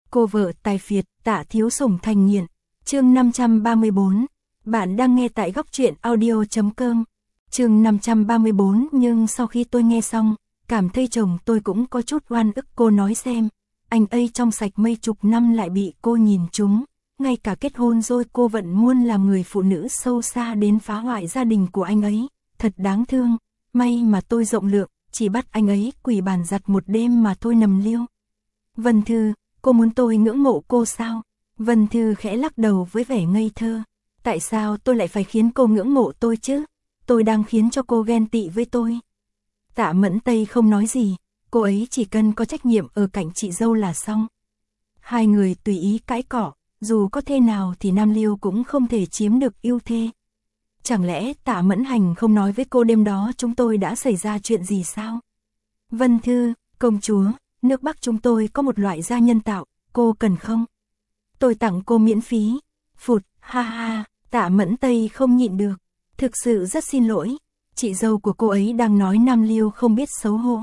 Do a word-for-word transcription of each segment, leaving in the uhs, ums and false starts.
Cô vợ tài phiệt, Tạ Thiếu Sủng thành nghiện. Chương năm trăm ba mươi bốn. Bạn đang nghe tại góc truyện audio chấm com. Chương năm trăm ba mươi bốn, nhưng sau khi tôi nghe xong, cảm thấy chồng tôi cũng có chút oan ức. Cô nói xem, anh ấy trong sạch mấy chục năm lại bị cô nhìn trúng, ngay cả kết hôn rồi cô vẫn muốn làm người phụ nữ sâu xa đến phá hoại gia đình của anh ấy, thật đáng thương. May mà tôi rộng lượng, chỉ bắt anh ấy quỳ bàn giặt một đêm mà thôi nầm liêu. Vân Thư, cô muốn tôi ngưỡng mộ cô sao? Vân Thư khẽ lắc đầu với vẻ ngây thơ. Tại sao tôi lại phải khiến cô ngưỡng mộ tôi chứ? Tôi đang khiến cho cô ghen tị với tôi. Tạ Mẫn Tây không nói gì, cô ấy chỉ cần có trách nhiệm ở cạnh chị dâu là xong. Hai người tùy ý cãi cọ, dù có thế nào thì Nam Liêu cũng không thể chiếm được ưu thế. Chẳng lẽ Tạ Mẫn Hành không nói với cô đêm đó chúng tôi đã xảy ra chuyện gì sao? Vân Thư, công chúa, nước Bắc chúng tôi có một loại da nhân tạo, cô cần không? Tôi tặng cô miễn phí. Phụt, ha ha, Tạ Mẫn Tây không nhịn được. Thực sự rất xin lỗi, chị dâu của cô ấy đang nói Nam Liêu không biết xấu hổ.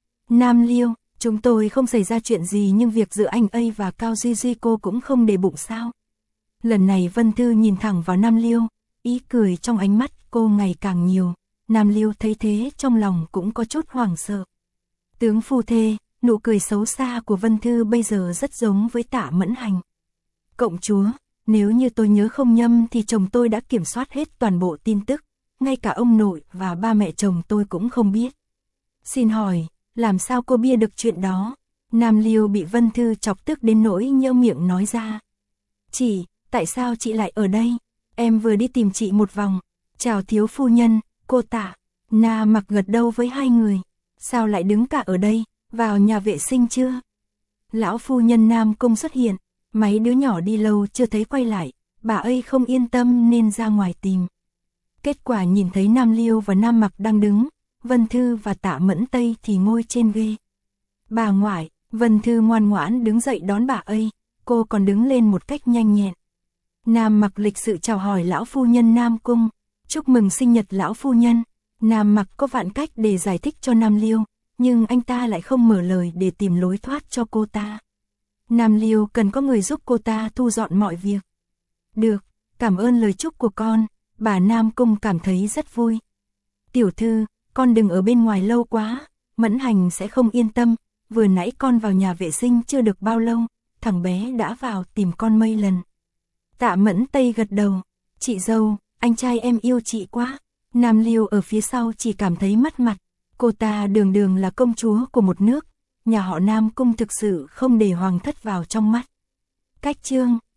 Nam Liêu, chúng tôi không xảy ra chuyện gì nhưng việc giữa anh ấy và Cao Duy Duy cô cũng không để bụng sao? Lần này Vân Thư nhìn thẳng vào Nam Liêu, ý cười trong ánh mắt cô ngày càng nhiều. Nam Liêu thấy thế trong lòng cũng có chút hoảng sợ. Tướng phu thê, nụ cười xấu xa của Vân Thư bây giờ rất giống với Tạ Mẫn Hành. Cộng chúa, nếu như tôi nhớ không nhầm thì chồng tôi đã kiểm soát hết toàn bộ tin tức, ngay cả ông nội và ba mẹ chồng tôi cũng không biết. Xin hỏi, làm sao cô biết được chuyện đó? Nam Liêu bị Vân Thư chọc tức đến nỗi nhếch miệng nói ra. Chị, tại sao chị lại ở đây? Em vừa đi tìm chị một vòng. Chào thiếu phu nhân, cô Tạ. Na Mặc gật đầu với hai người. Sao lại đứng cả ở đây, vào nhà vệ sinh chưa? Lão phu nhân Nam Cung xuất hiện, mấy đứa nhỏ đi lâu chưa thấy quay lại, bà ấy không yên tâm nên ra ngoài tìm. Kết quả nhìn thấy Nam Liêu và Nam Mặc đang đứng, Vân Thư và Tạ Mẫn Tây thì ngồi trên ghế. Bà ngoại, Vân Thư ngoan ngoãn đứng dậy đón bà ấy, cô còn đứng lên một cách nhanh nhẹn. Nam Mặc lịch sự chào hỏi lão phu nhân Nam Cung, chúc mừng sinh nhật lão phu nhân. Nam Mặc có vạn cách để giải thích cho Nam Liêu, nhưng anh ta lại không mở lời để tìm lối thoát cho cô ta. Nam Liêu cần có người giúp cô ta thu dọn mọi việc. Được, cảm ơn lời chúc của con, bà Nam Cung cảm thấy rất vui. Tiểu thư, con đừng ở bên ngoài lâu quá, Mẫn Hành sẽ không yên tâm, vừa nãy con vào nhà vệ sinh chưa được bao lâu, thằng bé đã vào tìm con mấy lần. Tạ Mẫn Tây gật đầu, chị dâu, anh trai em yêu chị quá. Nam Liêu ở phía sau chỉ cảm thấy mất mặt, cô ta đường đường là công chúa của một nước, nhà họ Nam Cung thực sự không để hoàng thất vào trong mắt. Cách chương